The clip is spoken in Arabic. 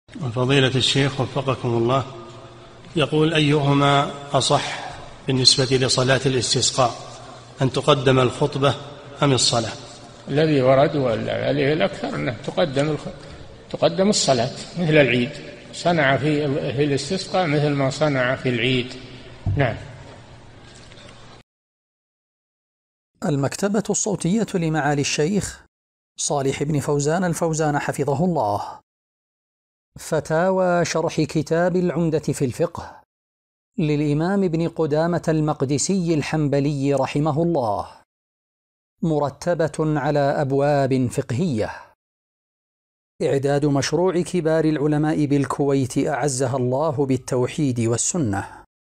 فضيلة الشيخ وفقكم الله، يقول: أيهما أصح بالنسبة لصلاة الاستسقاء، أن تقدم الخطبة أم الصلاة؟ الذي ورد عليه الأكثر أنه تقدم الصلاة مثل العيد، صنع في الاستسقاء مثل ما صنع في العيد. نعم. المكتبة الصوتية لمعالي الشيخ صالح بن فوزان الفوزان حفظه الله. فتاوى شرح كتاب العمدة في الفقه للإمام ابن قدامة المقدسي الحنبلي رحمه الله، مرتبة على أبواب فقهية. إعداد مشروع كبار العلماء بالكويت أعزها الله بالتوحيد والسنة.